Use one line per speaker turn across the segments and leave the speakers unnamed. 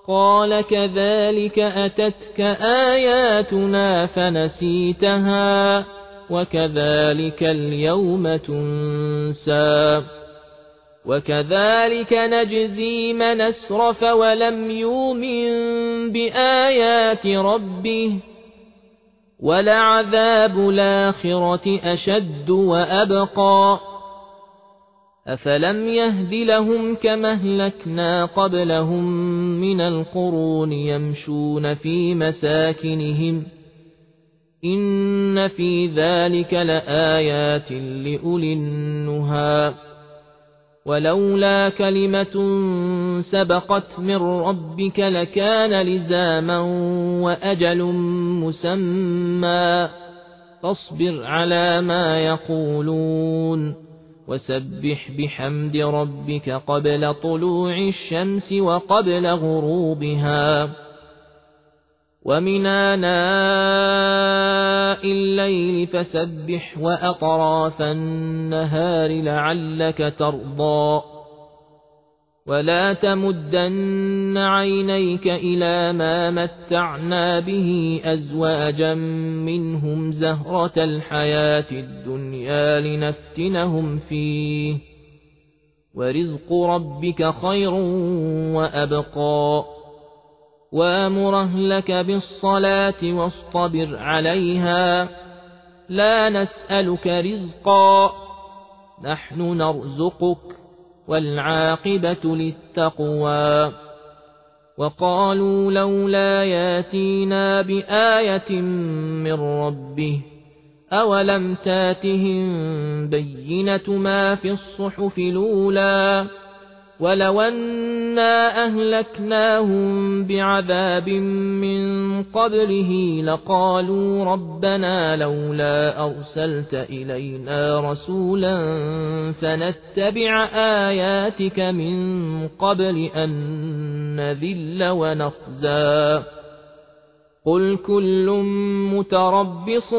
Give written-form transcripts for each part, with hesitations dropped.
قال كذلك أتتك آياتنا فنسيتها وكذلك اليوم تنسى وكذلك نجزي من أسرف ولم يؤمن بآيات ربه ولعذاب الآخرة أشد وأبقى أفلم يهد لهم كما أهلكنا قبلهم من القرون يمشون في مساكنهم إن في ذلك لآيات لأولي النهى ولولا كلمة سبقت من ربك لكان لزاما وأجل مسمى فاصبر على ما يقولون وسبح بحمد ربك قبل طلوع الشمس وقبل غروبها ومن آناء الليل فسبح وأطراف النهار لعلك ترضى ولا تمدن عينيك إلى ما متعنا به أزواجا منهم زهرة الحياة الدنيا لنفتنهم فيه ورزق ربك خير وأبقى وامر أهلك بالصلاة واصطبر عليها لا نسألك رزقا نحن نرزقك والعاقبة للتقوى وقالوا لولا ياتينا بآية من ربه أولم تاتهم بينة ما في الصحف الأولى ولو أنا أهلكناهم بعذاب من قبله لقالوا ربنا لولا أرسلت إلينا رسولا فنتبع آياتك من قبل أن نذل ونخزى قل كل متربص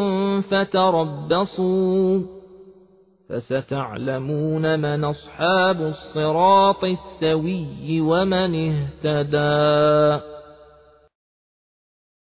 فتربصوا فستعلمون من أصحاب الصراط السوي ومن اهتدى